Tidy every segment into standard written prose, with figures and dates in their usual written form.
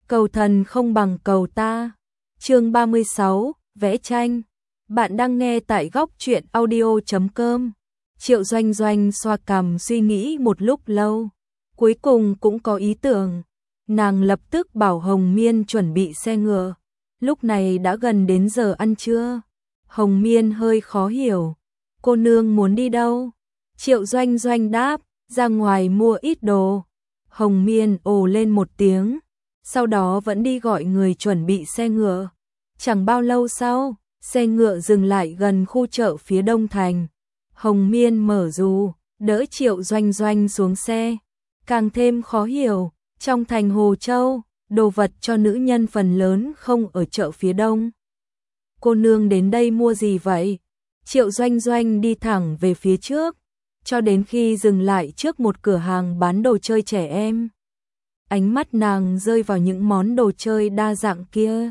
cầu thần không bằng cầu ta. Chương 36, vẽ tranh. Bạn đang nghe tại góc truyện audio.com. Triệu Doanh Doanh xoa cằm suy nghĩ một lúc lâu, cuối cùng cũng có ý tưởng. Nàng lập tức bảo Hồng Miên chuẩn bị xe ngựa. Lúc này đã gần đến giờ ăn trưa. Hồng Miên hơi khó hiểu. Cô nương muốn đi đâu? Triệu Doanh Doanh đáp, ra ngoài mua ít đồ. Hồng Miên ồ lên một tiếng, sau đó vẫn đi gọi người chuẩn bị xe ngựa. Chẳng bao lâu sau, xe ngựa dừng lại gần khu chợ phía đông thành. Hồng Miên mở dù, đỡ Triệu Doanh Doanh xuống xe. Càng thêm khó hiểu, trong thành Hồ Châu, đồ vật cho nữ nhân phần lớn không ở chợ phía đông. Cô nương đến đây mua gì vậy? Triệu Doanh Doanh đi thẳng về phía trước, cho đến khi dừng lại trước một cửa hàng bán đồ chơi trẻ em. Ánh mắt nàng rơi vào những món đồ chơi đa dạng kia.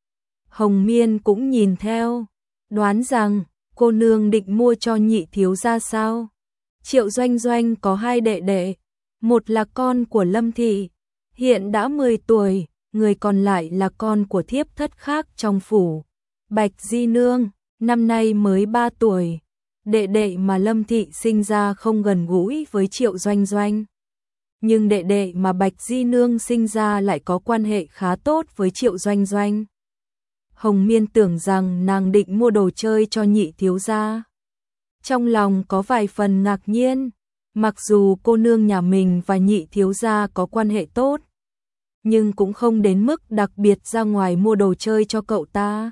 Hồng Miên cũng nhìn theo, đoán rằng cô nương định mua cho nhị thiếu gia sao. Triệu Doanh Doanh có hai đệ đệ, một là con của Lâm Thị, hiện đã 10 tuổi, người còn lại là con của thiếp thất khác trong phủ, Bạch Di Nương, năm nay mới 3 tuổi. Đệ đệ mà Lâm Thị sinh ra không gần gũi với Triệu Doanh Doanh, nhưng đệ đệ mà Bạch Di Nương sinh ra lại có quan hệ khá tốt với Triệu Doanh Doanh. Hồng Miên tưởng rằng nàng định mua đồ chơi cho nhị thiếu gia. Trong lòng có vài phần ngạc nhiên, mặc dù cô nương nhà mình và nhị thiếu gia có quan hệ tốt, nhưng cũng không đến mức đặc biệt ra ngoài mua đồ chơi cho cậu ta.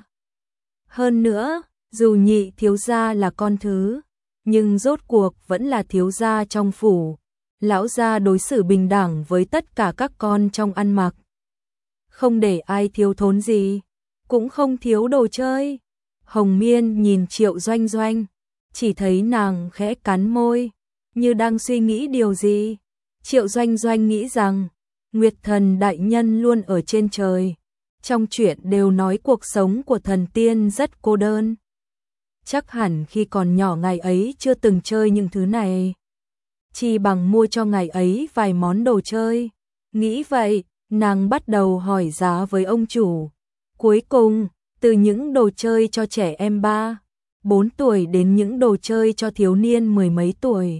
Hơn nữa, dù nhị thiếu gia là con thứ, nhưng rốt cuộc vẫn là thiếu gia trong phủ. Lão gia đối xử bình đẳng với tất cả các con trong ăn mặc, không để ai thiếu thốn gì, cũng không thiếu đồ chơi. Hồng Miên nhìn Triệu Doanh Doanh, chỉ thấy nàng khẽ cắn môi, như đang suy nghĩ điều gì. Triệu Doanh Doanh nghĩ rằng, Nguyệt Thần đại nhân luôn ở trên trời. Trong truyện đều nói cuộc sống của thần tiên rất cô đơn. Chắc hẳn khi còn nhỏ ngài ấy chưa từng chơi những thứ này. Chỉ bằng mua cho ngài ấy vài món đồ chơi. Nghĩ vậy, nàng bắt đầu hỏi giá với ông chủ. Cuối cùng, từ những đồ chơi cho trẻ em 3-4 tuổi đến những đồ chơi cho thiếu niên mười mấy tuổi,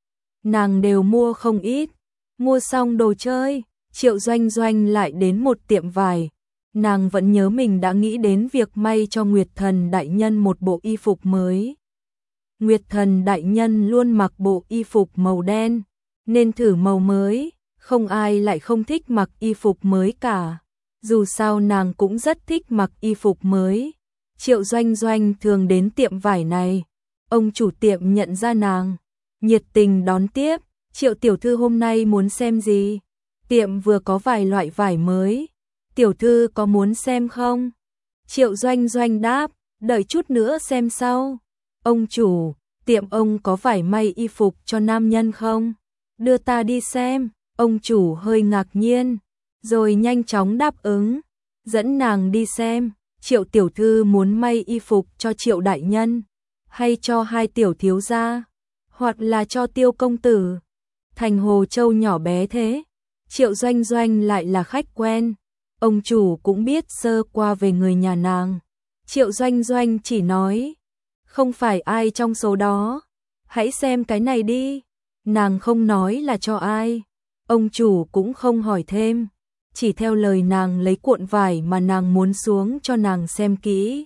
nàng đều mua không ít. Mua xong đồ chơi, Triệu Doanh Doanh lại đến một tiệm vải. Nàng vẫn nhớ mình đã nghĩ đến việc may cho Nguyệt Thần đại nhân một bộ y phục mới. Nguyệt Thần đại nhân luôn mặc bộ y phục màu đen, nên thử màu mới, không ai lại không thích mặc y phục mới cả. Dù sao nàng cũng rất thích mặc y phục mới. Triệu Doanh Doanh thường đến tiệm vải này. Ông chủ tiệm nhận ra nàng, nhiệt tình đón tiếp. Triệu tiểu thư hôm nay muốn xem gì? Tiệm vừa có vài loại vải mới. Tiểu thư có muốn xem không? Triệu Doanh Doanh đáp, đợi chút nữa xem sau. Ông chủ, tiệm ông có vải may y phục cho nam nhân không? Đưa ta đi xem. Ông chủ hơi ngạc nhiên, rồi nhanh chóng đáp ứng, dẫn nàng đi xem. Triệu tiểu thư muốn may y phục cho Triệu đại nhân, hay cho hai tiểu thiếu gia, hoặc là cho Tiêu công tử? Thành Hồ Châu nhỏ bé thế, Triệu Doanh Doanh lại là khách quen. Ông chủ cũng biết sơ qua về người nhà nàng. Triệu Doanh Doanh chỉ nói, không phải ai trong số đó, hãy xem cái này đi. Nàng không nói là cho ai. Ông chủ cũng không hỏi thêm, chỉ theo lời nàng lấy cuộn vải mà nàng muốn xuống cho nàng xem kỹ.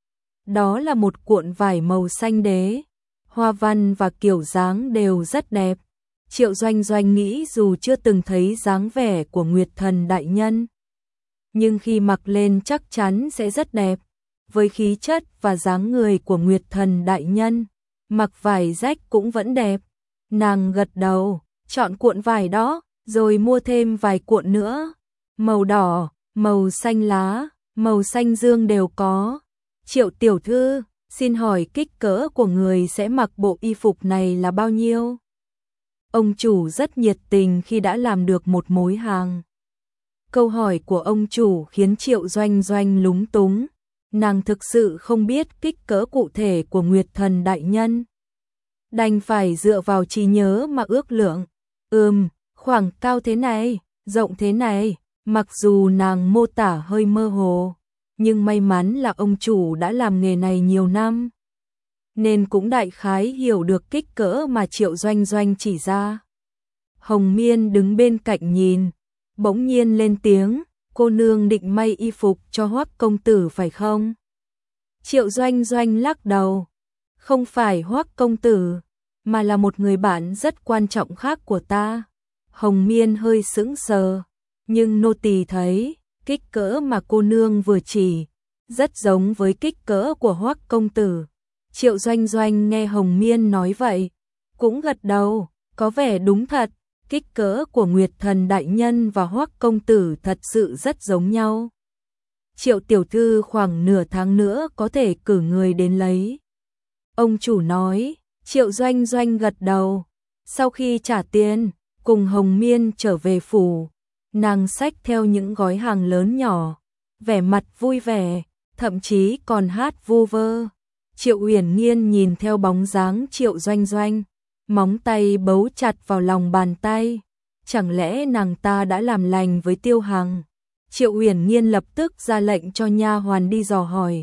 Đó là một cuộn vải màu xanh đế, hoa văn và kiểu dáng đều rất đẹp. Triệu Doanh Doanh nghĩ dù chưa từng thấy dáng vẻ của Nguyệt Thần đại nhân, nhưng khi mặc lên chắc chắn sẽ rất đẹp. Với khí chất và dáng người của Nguyệt Thần đại nhân, mặc vải rách cũng vẫn đẹp. Nàng gật đầu, chọn cuộn vải đó, rồi mua thêm vài cuộn nữa. Màu đỏ, màu xanh lá, màu xanh dương đều có. Triệu tiểu thư, xin hỏi kích cỡ của người sẽ mặc bộ y phục này là bao nhiêu? Ông chủ rất nhiệt tình khi đã làm được một mối hàng. Câu hỏi của ông chủ khiến Triệu Doanh Doanh lúng túng. Nàng thực sự không biết kích cỡ cụ thể của Nguyệt Thần đại nhân, đành phải dựa vào trí nhớ mà ước lượng. Khoảng cao thế này, rộng thế này, Mặc dù nàng mô tả hơi mơ hồ, nhưng may mắn là ông chủ đã làm nghề này nhiều năm, nên cũng đại khái hiểu được kích cỡ mà Triệu Doanh Doanh chỉ ra. Hồng Miên đứng bên cạnh nhìn, bỗng nhiên lên tiếng, cô nương định may y phục cho Hoắc công tử phải không? Triệu Doanh Doanh lắc đầu, không phải Hoắc công tử, mà là một người bạn rất quan trọng khác của ta. Hồng Miên hơi sững sờ, nhưng nô tỳ thấy kích cỡ mà cô nương vừa chỉ rất giống với kích cỡ của Hoắc công tử. Triệu Doanh Doanh nghe Hồng Miên nói vậy, cũng gật đầu, có vẻ đúng thật, kích cỡ của Nguyệt Thần đại nhân và Hoắc công tử thật sự rất giống nhau. Triệu tiểu thư khoảng nửa tháng nữa có thể cử người đến lấy. Ông chủ nói. Triệu Doanh Doanh gật đầu. Sau khi trả tiền, cùng Hồng Miên trở về phủ, nàng xách theo những gói hàng lớn nhỏ, vẻ mặt vui vẻ, thậm chí còn hát vu vơ. Triệu Uyển Nhiên nhìn theo bóng dáng Triệu Doanh Doanh, móng tay bấu chặt vào lòng bàn tay. Chẳng lẽ nàng ta đã làm lành với Tiêu Hằng? Triệu Uyển Nhiên lập tức ra lệnh cho nha hoàn đi dò hỏi.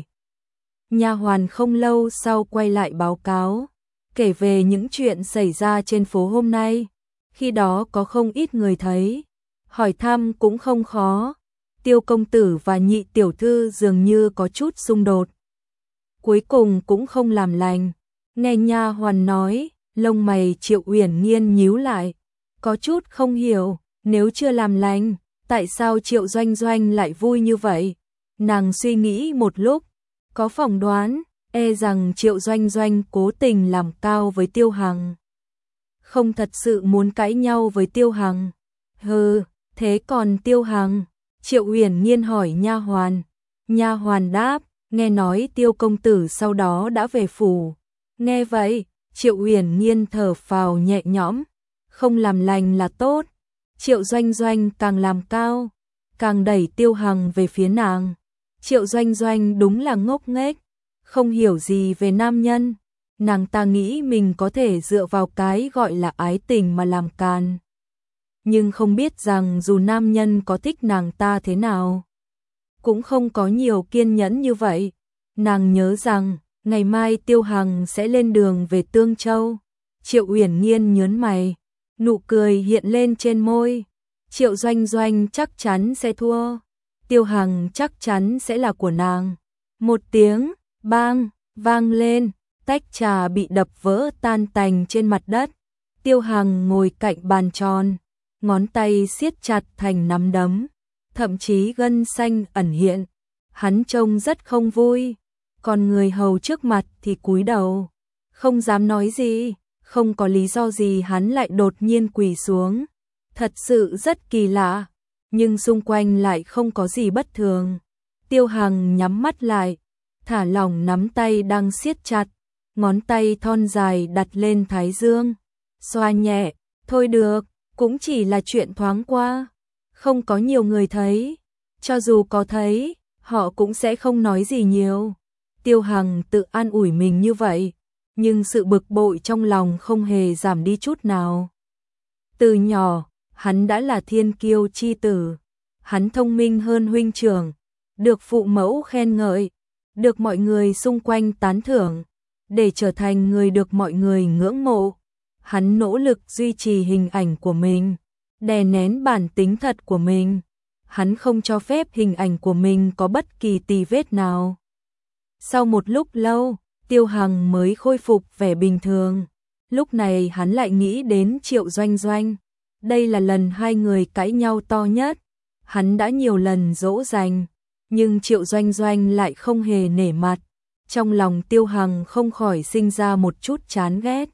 Nha hoàn không lâu sau quay lại báo cáo, kể về những chuyện xảy ra trên phố hôm nay. Khi đó có không ít người thấy, hỏi thăm cũng không khó. Tiêu công tử và Nhị tiểu thư dường như có chút xung đột, cuối cùng cũng không làm lành. Nghe nha hoàn nói, lông mày Triệu Uyển Nhiên nhíu lại, có chút không hiểu, nếu chưa làm lành, tại sao Triệu Doanh Doanh lại vui như vậy? Nàng suy nghĩ một lúc, có phỏng đoán, rằng Triệu Doanh Doanh cố tình làm cao với Tiêu Hằng, không thật sự muốn cãi nhau với Tiêu Hằng. Hừ, thế còn Tiêu Hằng? Triệu Uyển Nhiên hỏi nha hoàn. Nha hoàn đáp, nghe nói Tiêu công tử sau đó đã về phủ. Nghe vậy, Triệu Uyển Nhiên thở phào nhẹ nhõm, không làm lành là tốt. Triệu Doanh Doanh càng làm cao, càng đẩy Tiêu Hằng về phía nàng. Triệu Doanh Doanh đúng là ngốc nghếch, không hiểu gì về nam nhân. Nàng ta nghĩ mình có thể dựa vào cái gọi là ái tình mà làm càn, nhưng không biết rằng dù nam nhân có thích nàng ta thế nào, cũng không có nhiều kiên nhẫn như vậy. Nàng nhớ rằng ngày mai Tiêu Hằng sẽ lên đường về Tương Châu. Triệu Uyển Nhiên nhớn mày, nụ cười hiện lên trên môi. Triệu Doanh Doanh chắc chắn sẽ thua, Tiêu Hằng chắc chắn sẽ là của nàng. Một tiếng bang vang lên, tách trà bị đập vỡ tan tành trên mặt đất. Tiêu Hằng ngồi cạnh bàn tròn, ngón tay siết chặt thành nắm đấm, thậm chí gân xanh ẩn hiện. Hắn trông rất không vui, còn người hầu trước mặt thì cúi đầu, không dám nói gì. Không có lý do gì hắn lại đột nhiên quỳ xuống, thật sự rất kỳ lạ, nhưng xung quanh lại không có gì bất thường. Tiêu Hằng nhắm mắt lại, thả lỏng nắm tay đang siết chặt, ngón tay thon dài đặt lên thái dương, xoa nhẹ, thôi được, cũng chỉ là chuyện thoáng qua, không có nhiều người thấy, cho dù có thấy, họ cũng sẽ không nói gì nhiều. Tiêu Hằng tự an ủi mình như vậy, nhưng sự bực bội trong lòng không hề giảm đi chút nào. Từ nhỏ, hắn đã là thiên kiêu chi tử, hắn thông minh hơn huynh trưởng, được phụ mẫu khen ngợi, được mọi người xung quanh tán thưởng, để trở thành người được mọi người ngưỡng mộ. Hắn nỗ lực duy trì hình ảnh của mình, đè nén bản tính thật của mình. Hắn không cho phép hình ảnh của mình có bất kỳ tì vết nào. Sau một lúc lâu, Tiêu Hằng mới khôi phục vẻ bình thường. Lúc này hắn lại nghĩ đến Triệu Doanh Doanh. Đây là lần hai người cãi nhau to nhất. Hắn đã nhiều lần dỗ dành, nhưng Triệu Doanh Doanh lại không hề nể mặt. Trong lòng Tiêu Hằng không khỏi sinh ra một chút chán ghét.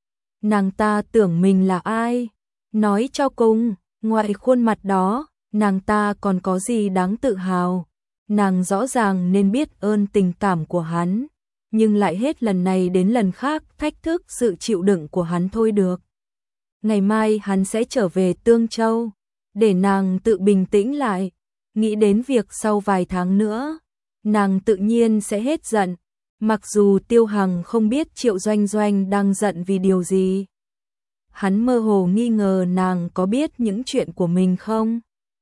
Nàng ta tưởng mình là ai? Nói cho cùng, ngoài khuôn mặt đó, nàng ta còn có gì đáng tự hào? Nàng rõ ràng nên biết ơn tình cảm của hắn, nhưng lại hết lần này đến lần khác thách thức sự chịu đựng của hắn thôi được. Ngày mai hắn sẽ trở về Tương Châu, để nàng tự bình tĩnh lại, nghĩ đến việc sau vài tháng nữa, nàng tự nhiên sẽ hết giận. Mặc dù Tiêu Hằng không biết Triệu Doanh Doanh đang giận vì điều gì, hắn mơ hồ nghi ngờ nàng có biết những chuyện của mình không.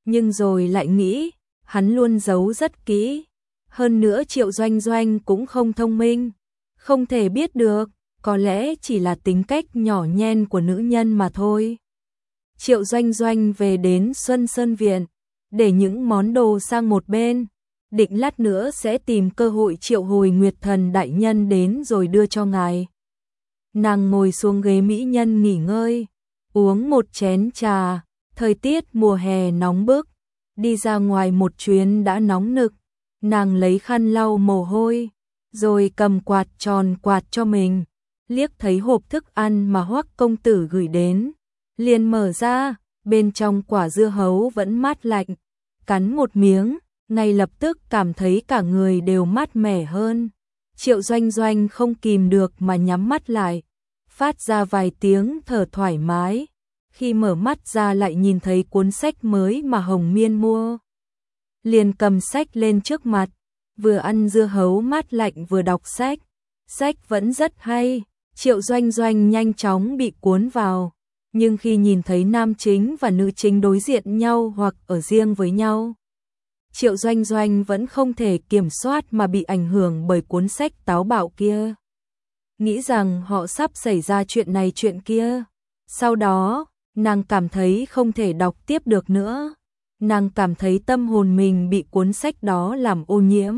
nhưng rồi lại nghĩ, hắn luôn giấu rất kỹ. Hơn nữa Triệu Doanh Doanh cũng không thông minh, không thể biết được, có lẽ chỉ là tính cách nhỏ nhen của nữ nhân mà thôi. Triệu Doanh Doanh về đến Xuân Sơn Viện, để những món đồ sang một bên, định lát nữa sẽ tìm cơ hội triệu hồi Nguyệt Thần đại nhân đến rồi đưa cho ngài. Nàng ngồi xuống ghế mỹ nhân nghỉ ngơi, uống một chén trà, thời tiết mùa hè nóng bức, đi ra ngoài một chuyến đã nóng nực, nàng lấy khăn lau mồ hôi, rồi cầm quạt tròn quạt cho mình, liếc thấy hộp thức ăn mà Hoắc công tử gửi đến, liền mở ra, bên trong quả dưa hấu vẫn mát lạnh, cắn một miếng, ngay lập tức cảm thấy cả người đều mát mẻ hơn. Triệu Doanh Doanh không kìm được mà nhắm mắt lại, phát ra vài tiếng thở thoải mái. Khi mở mắt ra lại nhìn thấy cuốn sách mới mà Hồng Miên mua. Liền cầm sách lên trước mặt, vừa ăn dưa hấu mát lạnh vừa đọc sách. Sách vẫn rất hay, Triệu Doanh Doanh nhanh chóng bị cuốn vào. Nhưng khi nhìn thấy nam chính và nữ chính đối diện nhau hoặc ở riêng với nhau, Triệu Doanh Doanh vẫn không thể kiểm soát mà bị ảnh hưởng bởi cuốn sách táo bạo kia. Nghĩ rằng họ sắp xảy ra chuyện này chuyện kia. Sau đó, nàng cảm thấy không thể đọc tiếp được nữa. Nàng cảm thấy tâm hồn mình bị cuốn sách đó làm ô nhiễm.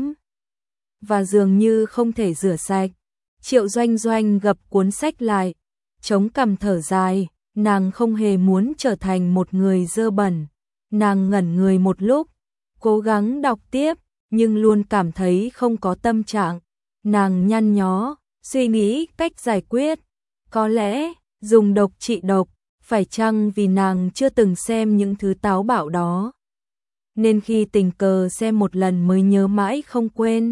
Và dường như không thể rửa sạch. Triệu Doanh Doanh gập cuốn sách lại, chống cằm thở dài, nàng không hề muốn trở thành một người dơ bẩn. Nàng ngẩn người một lúc, cố gắng đọc tiếp, nhưng luôn cảm thấy không có tâm trạng. Nàng nhăn nhó, suy nghĩ cách giải quyết. Có lẽ, dùng độc trị độc, phải chăng vì nàng chưa từng xem những thứ táo bạo đó, nên khi tình cờ xem một lần mới nhớ mãi không quên.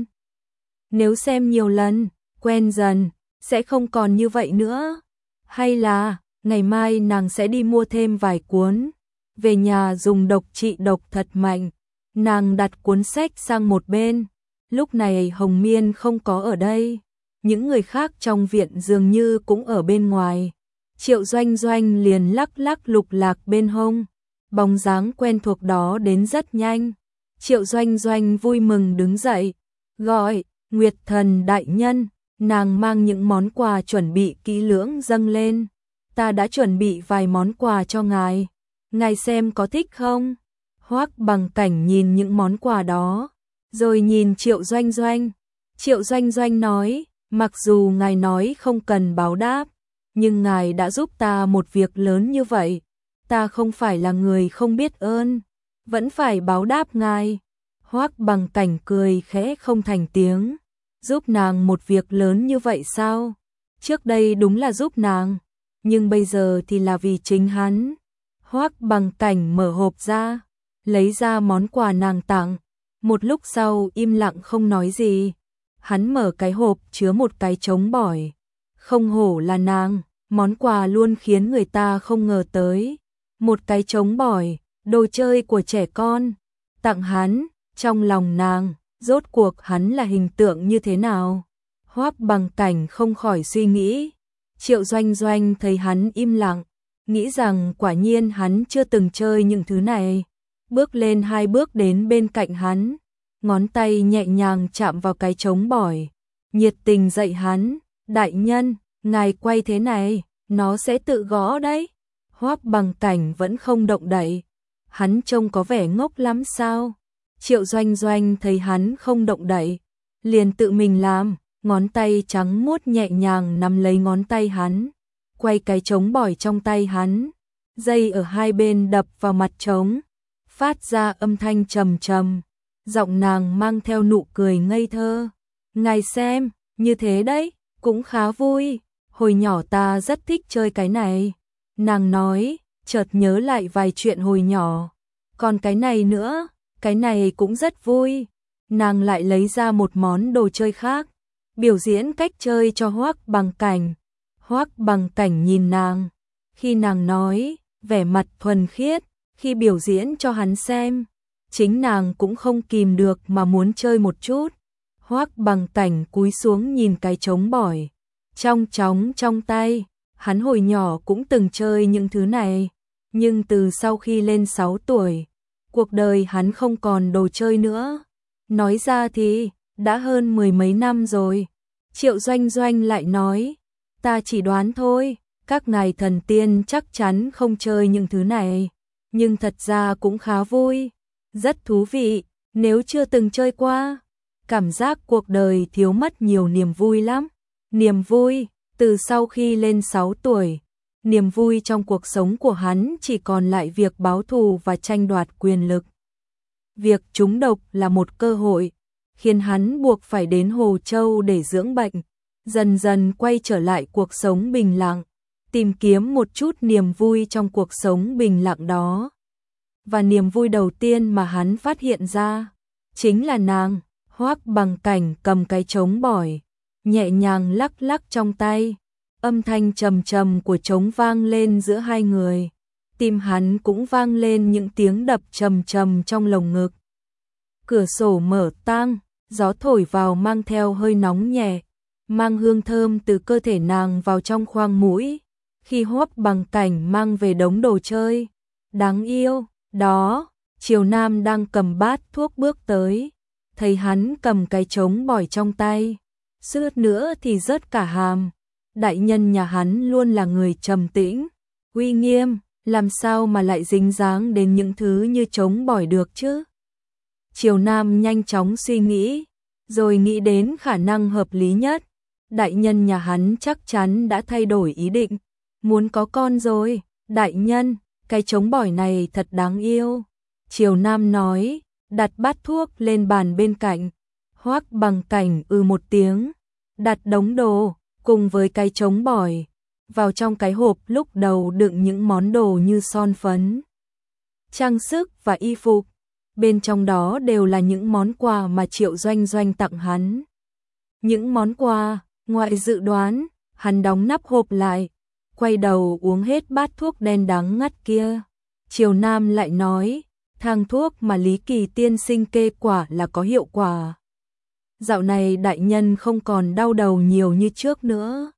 Nếu xem nhiều lần, quen dần, sẽ không còn như vậy nữa. Hay là, ngày mai nàng sẽ đi mua thêm vài cuốn, về nhà dùng độc trị độc thật mạnh. Nàng đặt cuốn sách sang một bên. Lúc này Hồng Miên không có ở đây, những người khác trong viện dường như cũng ở bên ngoài. Triệu Doanh Doanh liền lắc lắc lục lạc bên hông, bóng dáng quen thuộc đó đến rất nhanh. Triệu Doanh Doanh vui mừng đứng dậy, gọi, Nguyệt Thần đại nhân. Nàng mang những món quà chuẩn bị kỹ lưỡng dâng lên. Ta đã chuẩn bị vài món quà cho ngài, ngài xem có thích không? Hoắc Bằng Cảnh nhìn những món quà đó, rồi nhìn Triệu Doanh Doanh. Triệu Doanh Doanh nói, mặc dù ngài nói không cần báo đáp, nhưng ngài đã giúp ta một việc lớn như vậy, ta không phải là người không biết ơn, vẫn phải báo đáp ngài. Hoắc Bằng Cảnh cười khẽ không thành tiếng, giúp nàng một việc lớn như vậy sao? Trước đây đúng là giúp nàng, nhưng bây giờ thì là vì chính hắn. Hoắc Bằng Cảnh mở hộp ra, lấy ra món quà nàng tặng, một lúc sau im lặng không nói gì. Hắn mở cái hộp chứa một cái trống bỏi. Không hổ là nàng, món quà luôn khiến người ta không ngờ tới. Một cái trống bỏi, đồ chơi của trẻ con, tặng hắn. Trong lòng nàng, rốt cuộc hắn là hình tượng như thế nào? Hoắc Bằng Cảnh không khỏi suy nghĩ. Triệu Doanh Doanh thấy hắn im lặng, nghĩ rằng quả nhiên hắn chưa từng chơi những thứ này. Bước lên 2 bước đến bên cạnh hắn, ngón tay nhẹ nhàng chạm vào cái trống bỏi, nhiệt tình dạy hắn, đại nhân, ngài quay thế này, nó sẽ tự gõ đấy. Hoắc Bằng Cảnh vẫn không động đậy, hắn trông có vẻ ngốc lắm sao? Triệu Doanh Doanh thấy hắn không động đậy, liền tự mình làm, ngón tay trắng muốt nhẹ nhàng nắm lấy ngón tay hắn, quay cái trống bỏi trong tay hắn, dây ở hai bên đập vào mặt trống, phát ra âm thanh trầm trầm, giọng nàng mang theo nụ cười ngây thơ. Ngài xem, như thế đấy, cũng khá vui, hồi nhỏ ta rất thích chơi cái này. Nàng nói, chợt nhớ lại vài chuyện hồi nhỏ, còn cái này nữa, cái này cũng rất vui. Nàng lại lấy ra một món đồ chơi khác, biểu diễn cách chơi cho Hoắc Bằng Cảnh. Hoắc Bằng Cảnh nhìn nàng, khi nàng nói, vẻ mặt thuần khiết, khi biểu diễn cho hắn xem, chính nàng cũng không kìm được mà muốn chơi một chút. Hoắc Bằng Cảnh cúi xuống nhìn cái trống bỏi trong trống trong tay, hắn hồi nhỏ cũng từng chơi những thứ này, nhưng từ sau khi lên 6 tuổi, cuộc đời hắn không còn đồ chơi nữa. Nói ra thì, đã hơn 10 mấy năm rồi. Triệu Doanh Doanh lại nói, ta chỉ đoán thôi, các ngài thần tiên chắc chắn không chơi những thứ này. Nhưng thật ra cũng khá vui, rất thú vị, nếu chưa từng chơi qua. Cảm giác cuộc đời thiếu mất nhiều niềm vui lắm. Niềm vui, từ sau khi lên 6 tuổi, niềm vui trong cuộc sống của hắn chỉ còn lại việc báo thù và tranh đoạt quyền lực. Việc trúng độc là một cơ hội, khiến hắn buộc phải đến Hồ Châu để dưỡng bệnh, dần dần quay trở lại cuộc sống bình lặng, tìm kiếm một chút niềm vui trong cuộc sống bình lặng đó. Và niềm vui đầu tiên mà hắn phát hiện ra, chính là nàng. Hoắc Bằng Cảnh cầm cái trống bỏi, nhẹ nhàng lắc lắc trong tay, âm thanh trầm trầm của trống vang lên giữa hai người, tim hắn cũng vang lên những tiếng đập trầm trầm trong lồng ngực. Cửa sổ mở toang, gió thổi vào mang theo hơi nóng nhẹ, mang hương thơm từ cơ thể nàng vào trong khoang mũi. Khi Hoắc Bằng Cảnh mang về đống đồ chơi đáng yêu đó, Triều Nam đang cầm bát thuốc bước tới, thấy hắn cầm cái trống bỏi trong tay, suýt nữa thì rớt cả hàm. Đại nhân nhà hắn luôn là người trầm tĩnh, uy nghiêm, làm sao mà lại dính dáng đến những thứ như trống bỏi được chứ? Triều Nam nhanh chóng suy nghĩ, rồi nghĩ đến khả năng hợp lý nhất. Đại nhân nhà hắn chắc chắn đã thay đổi ý định, muốn có con rồi. Đại nhân, cái trống bỏi này thật đáng yêu. Triều Nam nói, đặt bát thuốc lên bàn bên cạnh. Hoắc Bằng Cảnh một tiếng, đặt đống đồ cùng với cái trống bỏi vào trong cái hộp lúc đầu đựng những món đồ như son phấn, trang sức và y phục. Bên trong đó đều là những món quà mà Triệu Doanh Doanh tặng hắn. Những món quà, ngoại dự đoán, hắn đóng nắp hộp lại, quay đầu uống hết bát thuốc đen đắng ngắt kia. Triều Nam lại nói, thang thuốc mà Lý Kỳ tiên sinh kê quả là có hiệu quả. Dạo này đại nhân không còn đau đầu nhiều như trước nữa.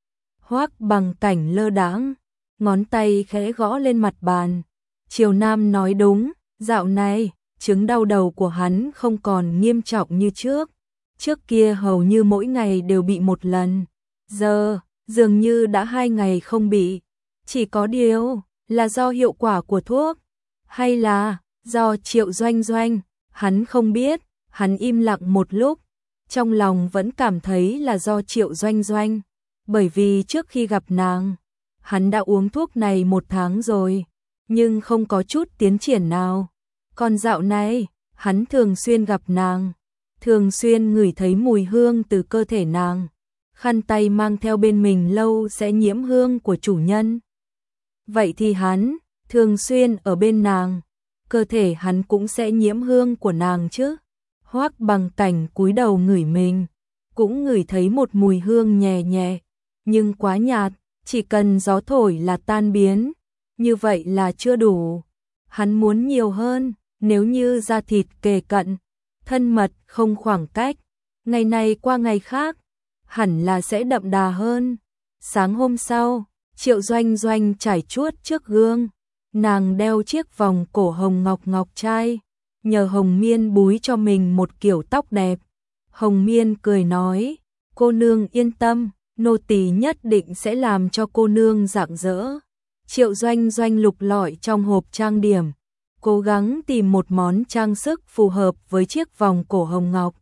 Hoắc Bằng Cảnh lơ đãng, ngón tay khẽ gõ lên mặt bàn. Triều Nam nói đúng, dạo này chứng đau đầu của hắn không còn nghiêm trọng như trước. Trước kia hầu như mỗi ngày đều bị một lần, giờ dường như đã 2 ngày không bị. Chỉ có điều là do hiệu quả của thuốc, hay là do Triệu Doanh Doanh, hắn không biết. Hắn im lặng một lúc, trong lòng vẫn cảm thấy là do Triệu Doanh Doanh, bởi vì trước khi gặp nàng, hắn đã uống thuốc này 1 tháng rồi, nhưng không có chút tiến triển nào. Còn dạo này, hắn thường xuyên gặp nàng, thường xuyên ngửi thấy mùi hương từ cơ thể nàng. Khăn tay mang theo bên mình lâu sẽ nhiễm hương của chủ nhân. Vậy thì hắn thường xuyên ở bên nàng, cơ thể hắn cũng sẽ nhiễm hương của nàng chứ. Hoắc Bằng Cảnh cúi đầu ngửi mình, cũng ngửi thấy một mùi hương nhẹ nhẹ, nhưng quá nhạt, chỉ cần gió thổi là tan biến. Như vậy là chưa đủ, hắn muốn nhiều hơn. Nếu như da thịt kề cận, thân mật không khoảng cách, ngày này qua ngày khác, hẳn là sẽ đậm đà hơn. Sáng hôm sau, Triệu Doanh Doanh trải chuốt trước gương, nàng đeo chiếc vòng cổ hồng ngọc ngọc trai, nhờ Hồng Miên búi cho mình một kiểu tóc đẹp. Hồng Miên cười nói, cô nương yên tâm, nô tỳ nhất định sẽ làm cho cô nương rạng rỡ. Triệu Doanh Doanh lục lọi trong hộp trang điểm, cố gắng tìm một món trang sức phù hợp với chiếc vòng cổ hồng ngọc.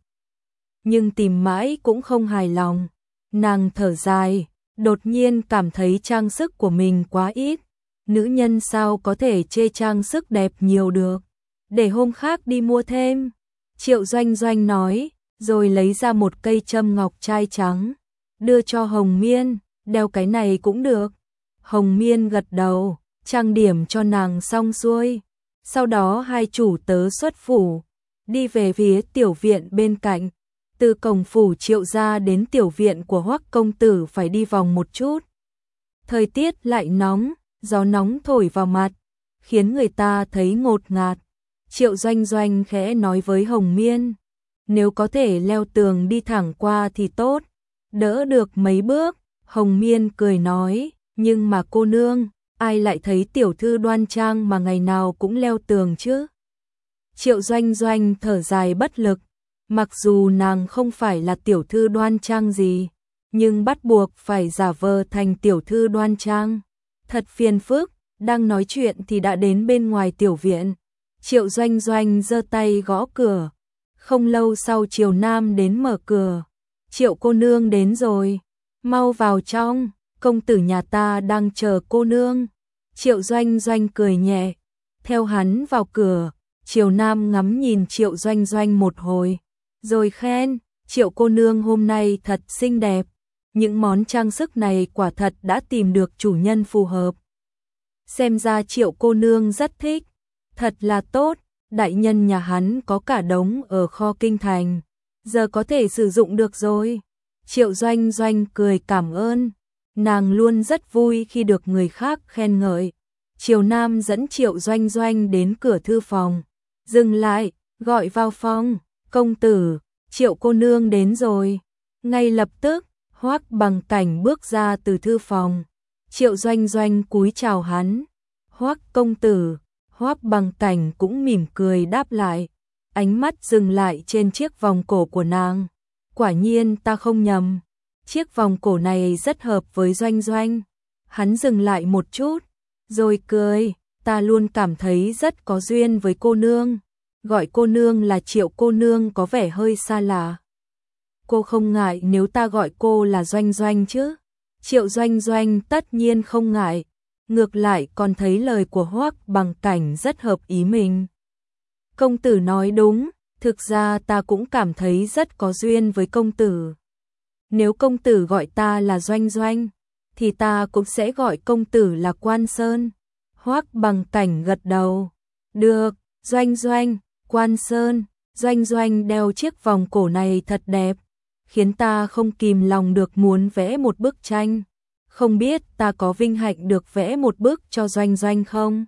Nhưng tìm mãi cũng không hài lòng. Nàng thở dài, đột nhiên cảm thấy trang sức của mình quá ít. Nữ nhân sao có thể chê trang sức đẹp nhiều được. Để hôm khác đi mua thêm. Triệu Doanh Doanh nói, rồi lấy ra một cây châm ngọc trai trắng, đưa cho Hồng Miên, đeo cái này cũng được. Hồng Miên gật đầu, trang điểm cho nàng xong xuôi. Sau đó hai chủ tớ xuất phủ, đi về phía tiểu viện bên cạnh. Từ cổng phủ Triệu gia đến tiểu viện của Hoắc công tử phải đi vòng một chút. Thời tiết lại nóng, gió nóng thổi vào mặt, khiến người ta thấy ngột ngạt. Triệu Doanh Doanh khẽ nói với Hồng Miên, nếu có thể leo tường đi thẳng qua thì tốt, đỡ được mấy bước. Hồng Miên cười nói, nhưng mà cô nương, ai lại thấy tiểu thư đoan trang mà ngày nào cũng leo tường chứ? Triệu Doanh Doanh thở dài bất lực, mặc dù nàng không phải là tiểu thư đoan trang gì, nhưng bắt buộc phải giả vờ thành tiểu thư đoan trang. Thật phiền phức, đang nói chuyện thì đã đến bên ngoài tiểu viện. Triệu Doanh Doanh giơ tay gõ cửa. Không lâu sau Triều Nam đến mở cửa. Triệu cô nương đến rồi, mau vào trong, công tử nhà ta đang chờ cô nương. Triệu Doanh Doanh cười nhẹ, theo hắn vào cửa. Triều Nam ngắm nhìn Triệu Doanh Doanh một hồi, rồi khen, Triệu cô nương hôm nay thật xinh đẹp. Những món trang sức này quả thật đã tìm được chủ nhân phù hợp. Xem ra Triệu cô nương rất thích, thật là tốt, đại nhân nhà hắn có cả đống ở kho kinh thành, giờ có thể sử dụng được rồi. Triệu Doanh Doanh cười cảm ơn, nàng luôn rất vui khi được người khác khen ngợi. Triều Nam dẫn Triệu Doanh Doanh đến cửa thư phòng, dừng lại, gọi vào phòng, công tử, Triệu cô nương đến rồi. Ngay lập tức, Hoắc Bằng Cảnh bước ra từ thư phòng. Triệu Doanh Doanh cúi chào hắn. Hoắc công tử. Hoắc Bằng Cảnh cũng mỉm cười đáp lại. Ánh mắt dừng lại trên chiếc vòng cổ của nàng. Quả nhiên ta không nhầm. Chiếc vòng cổ này rất hợp với Doanh Doanh. Hắn dừng lại một chút, rồi cười. Ta luôn cảm thấy rất có duyên với cô nương. Gọi cô nương là Triệu cô nương có vẻ hơi xa lạ. Cô không ngại nếu ta gọi cô là Doanh Doanh chứ? Triệu Doanh Doanh tất nhiên không ngại, ngược lại còn thấy lời của Hoắc Bằng Cảnh rất hợp ý mình. Công tử nói đúng, thực ra ta cũng cảm thấy rất có duyên với công tử. Nếu công tử gọi ta là Doanh Doanh, thì ta cũng sẽ gọi công tử là Quan Sơn. Hoắc Bằng Cảnh gật đầu. Được, Doanh Doanh, Quan Sơn. Doanh Doanh đeo chiếc vòng cổ này thật đẹp, khiến ta không kìm lòng được muốn vẽ một bức tranh. Không biết ta có vinh hạnh được vẽ một bức cho Doanh Doanh không?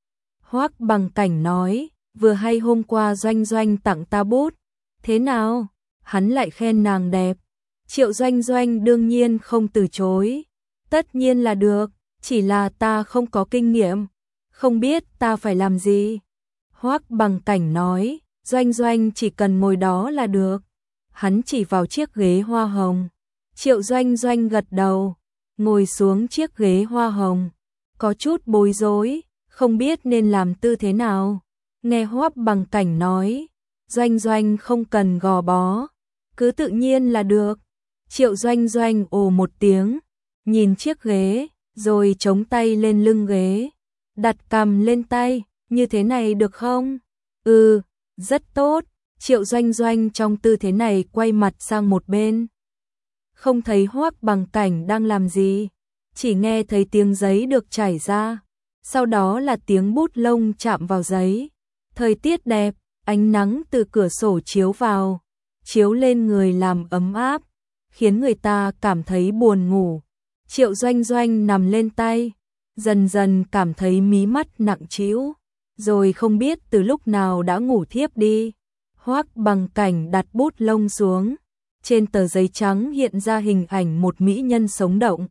Hoắc Bằng Cảnh nói, vừa hay hôm qua Doanh Doanh tặng ta bút. Thế nào? Hắn lại khen nàng đẹp. Triệu Doanh Doanh đương nhiên không từ chối. Tất nhiên là được, chỉ là ta không có kinh nghiệm, không biết ta phải làm gì. Hoắc Bằng Cảnh nói, Doanh Doanh chỉ cần ngồi đó là được. Hắn chỉ vào chiếc ghế hoa hồng. Triệu Doanh Doanh gật đầu, ngồi xuống chiếc ghế hoa hồng, có chút bối rối, không biết nên làm tư thế nào. Nghe Hoắc Bằng Cảnh nói, Doanh Doanh không cần gò bó, cứ tự nhiên là được. Triệu Doanh Doanh ồ một tiếng, nhìn chiếc ghế, rồi chống tay lên lưng ghế, đặt cằm lên tay, như thế này được không? Ừ, rất tốt. Triệu Doanh Doanh trong tư thế này quay mặt sang một bên. Không thấy Hoắc Bằng Cảnh đang làm gì, chỉ nghe thấy tiếng giấy được trải ra, sau đó là tiếng bút lông chạm vào giấy. Thời tiết đẹp, ánh nắng từ cửa sổ chiếu vào, chiếu lên người làm ấm áp, khiến người ta cảm thấy buồn ngủ. Triệu Doanh Doanh nằm lên tay, dần dần cảm thấy mí mắt nặng trĩu, rồi không biết từ lúc nào đã ngủ thiếp đi. Hoắc Bằng Cảnh đặt bút lông xuống, trên tờ giấy trắng hiện ra hình ảnh một mỹ nhân sống động.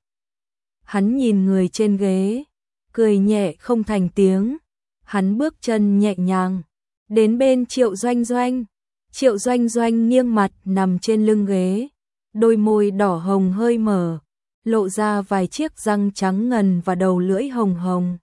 Hắn nhìn người trên ghế, cười nhẹ không thành tiếng. Hắn bước chân nhẹ nhàng đến bên Triệu Doanh Doanh. Triệu Doanh Doanh nghiêng mặt nằm trên lưng ghế, đôi môi đỏ hồng hơi mở, lộ ra vài chiếc răng trắng ngần và đầu lưỡi hồng hồng.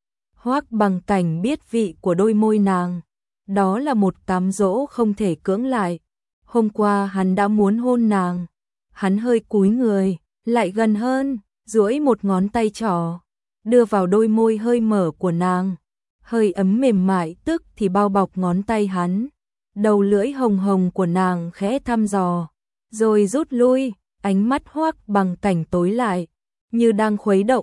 Hoắc Bằng Cảnh biết vị của đôi môi nàng, đó là một cám dỗ không thể cưỡng lại. Hôm qua hắn đã muốn hôn nàng, hắn hơi cúi người, lại gần hơn, duỗi một ngón tay trỏ, đưa vào đôi môi hơi mở của nàng. Hơi ấm mềm mại tức thì bao bọc ngón tay hắn, đầu lưỡi hồng hồng của nàng khẽ thăm dò, rồi rút lui. Ánh mắt Hoắc Bằng Cảnh tối lại, như đang khuấy động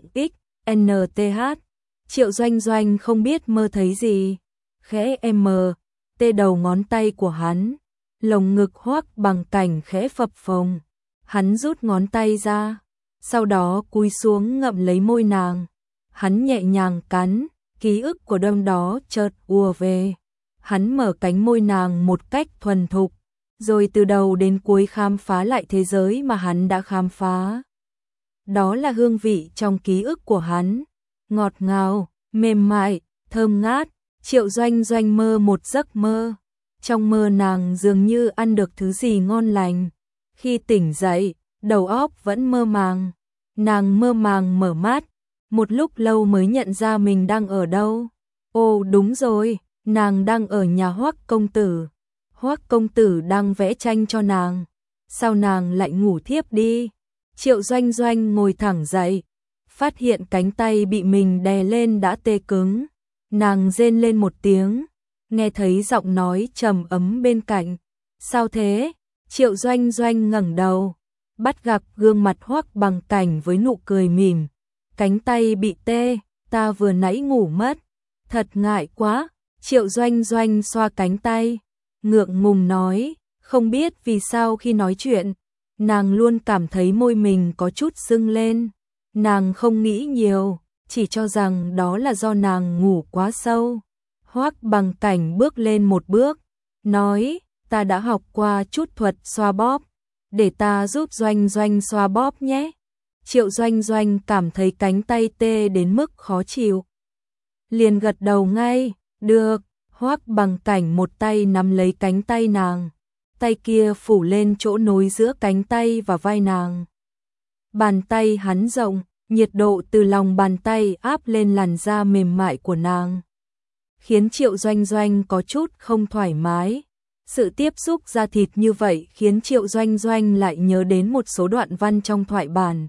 XNTH. Triệu Doanh Doanh không biết mơ thấy gì, khẽ tê đầu ngón tay của hắn, lồng ngực Hoắc Bằng Cảnh khẽ phập phồng. Hắn rút ngón tay ra, sau đó cúi xuống ngậm lấy môi nàng. Hắn nhẹ nhàng cắn, ký ức của đêm đó chợt ùa về. Hắn mở cánh môi nàng một cách thuần thục, rồi từ đầu đến cuối khám phá lại thế giới mà hắn đã khám phá. Đó là hương vị trong ký ức của hắn, ngọt ngào, mềm mại, thơm ngát. Triệu Doanh Doanh mơ một giấc mơ. Trong mơ nàng dường như ăn được thứ gì ngon lành. Khi tỉnh dậy, đầu óc vẫn mơ màng. Nàng mơ màng mở mắt, một lúc lâu mới nhận ra mình đang ở đâu. Ồ đúng rồi, nàng đang ở nhà Hoắc công tử. Hoắc công tử đang vẽ tranh cho nàng. Sao nàng lại ngủ thiếp đi? Triệu Doanh Doanh ngồi thẳng dậy, phát hiện cánh tay bị mình đè lên đã tê cứng. Nàng rên lên một tiếng, nghe thấy giọng nói trầm ấm bên cạnh. Sao thế? Triệu Doanh Doanh ngẩng đầu, bắt gặp gương mặt Hoắc Bằng Cảnh với nụ cười mỉm. Cánh tay bị tê, ta vừa nãy ngủ mất. Thật ngại quá. Triệu Doanh Doanh xoa cánh tay, ngượng ngùng nói, không biết vì sao khi nói chuyện, nàng luôn cảm thấy môi mình có chút sưng lên. Nàng không nghĩ nhiều, chỉ cho rằng đó là do nàng ngủ quá sâu. Hoắc Bằng Cảnh bước lên một bước, nói, ta đã học qua chút thuật xoa bóp, để ta giúp Doanh Doanh xoa bóp nhé. Triệu Doanh Doanh cảm thấy cánh tay tê đến mức khó chịu, liền gật đầu ngay, được. Hoắc Bằng Cảnh một tay nắm lấy cánh tay nàng, tay kia phủ lên chỗ nối giữa cánh tay và vai nàng. Bàn tay hắn rộng, nhiệt độ từ lòng bàn tay áp lên làn da mềm mại của nàng, khiến Triệu Doanh Doanh có chút không thoải mái. Sự tiếp xúc da thịt như vậy khiến Triệu Doanh Doanh lại nhớ đến một số đoạn văn trong thoại bản.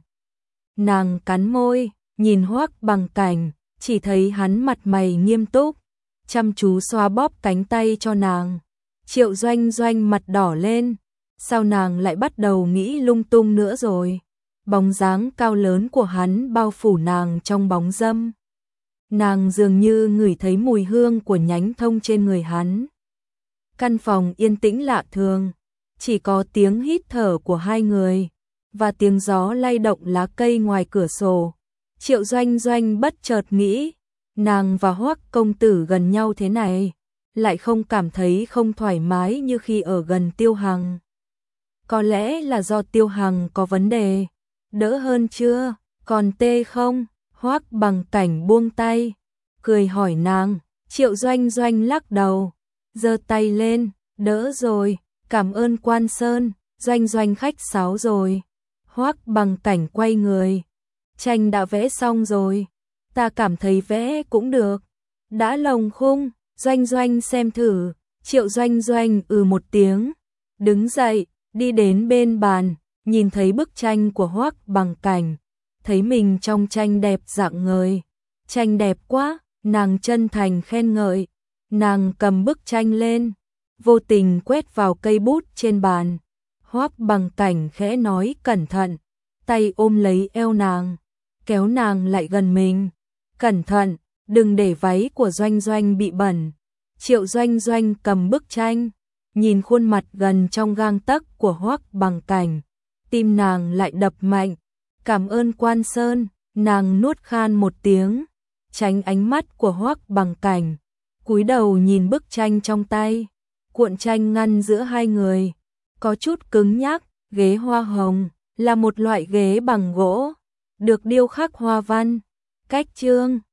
Nàng cắn môi, nhìn Hoắc Bằng Cảnh, chỉ thấy hắn mặt mày nghiêm túc, chăm chú xoa bóp cánh tay cho nàng. Triệu Doanh Doanh mặt đỏ lên, sao nàng lại bắt đầu nghĩ lung tung nữa rồi. Bóng dáng cao lớn của hắn bao phủ nàng trong bóng râm. Nàng dường như ngửi thấy mùi hương của nhánh thông trên người hắn. Căn phòng yên tĩnh lạ thường, chỉ có tiếng hít thở của hai người và tiếng gió lay động lá cây ngoài cửa sổ. Triệu Doanh Doanh bất chợt nghĩ, nàng và Hoắc công tử gần nhau thế này, lại không cảm thấy không thoải mái như khi ở gần Tiêu Hằng. Có lẽ là do Tiêu Hằng có vấn đề. Đỡ hơn chưa? Còn tê không? Hoắc Bằng Cảnh buông tay, cười hỏi nàng. Triệu Doanh Doanh lắc đầu, giơ tay lên, đỡ rồi, cảm ơn Quan Sơn. Doanh Doanh khách sáo rồi. Hoắc Bằng Cảnh quay người, tranh đã vẽ xong rồi, ta cảm thấy vẽ cũng được. Đã lồng khung, Doanh Doanh xem thử. Triệu Doanh Doanh một tiếng, đứng dậy, đi đến bên bàn, nhìn thấy bức tranh của Hoắc Bằng Cảnh, thấy mình trong tranh đẹp rạng ngời. Tranh đẹp quá, nàng chân thành khen ngợi. Nàng cầm bức tranh lên, vô tình quét vào cây bút trên bàn. Hoắc Bằng Cảnh khẽ nói cẩn thận, tay ôm lấy eo nàng, kéo nàng lại gần mình. Cẩn thận, đừng để váy của Doanh Doanh bị bẩn. Triệu Doanh Doanh cầm bức tranh, nhìn khuôn mặt gần trong gang tấc của Hoắc Bằng Cảnh, tim nàng lại đập mạnh. Cảm ơn Quan Sơn. Nàng nuốt khan một tiếng, tránh ánh mắt của Hoắc Bằng Cảnh, cúi đầu nhìn bức tranh trong tay. Cuộn tranh ngăn giữa hai người, có chút cứng nhắc. Ghế hoa hồng là một loại ghế bằng gỗ, được điêu khắc hoa văn. Cách chương